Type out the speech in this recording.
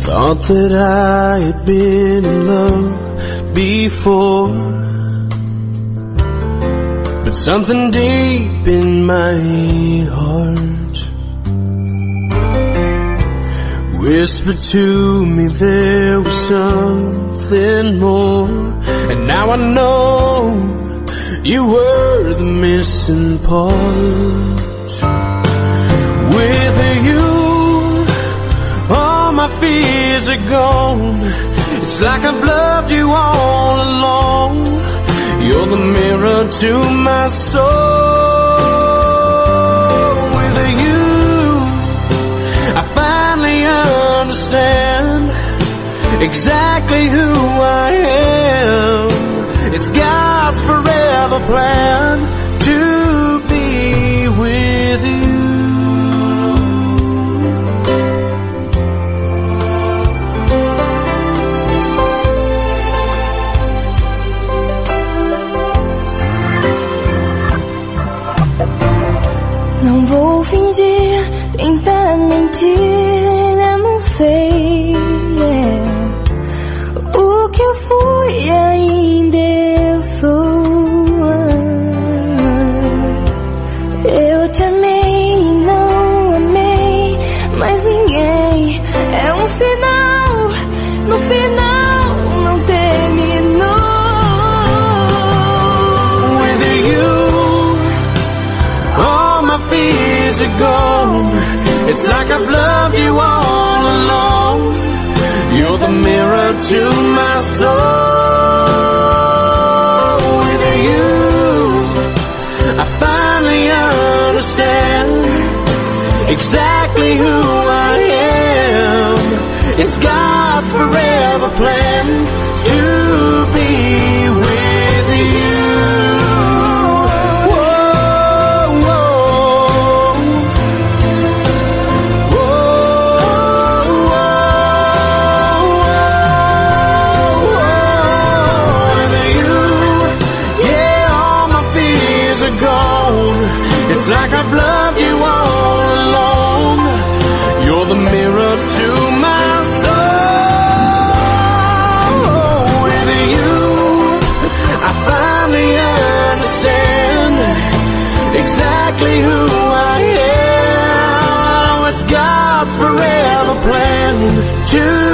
Thought that I had been in love before, but something deep in my heart whispered to me there was something more. And now I know you were the missing part. With you, all my fears are gone. It's like I've loved you all along. You're the mirror to my soul. With you, I finally understand exactly who I am. It's God's forever plan to be with you. Não vou fingir, tentar mentir, eu não sei o que eu fui e ainda eu sou. Eu te amei e não amei mais ninguém. É um sinal, no final não terminou. Fears are gone. It's like I've loved you all along. You're the mirror to my soul. With you, I finally understand exactly who I am. It's God's forever plan to be with you. It's like I've loved you all along. You're the mirror to my soul. With you, I finally understand exactly who I am. It's God's forever plan to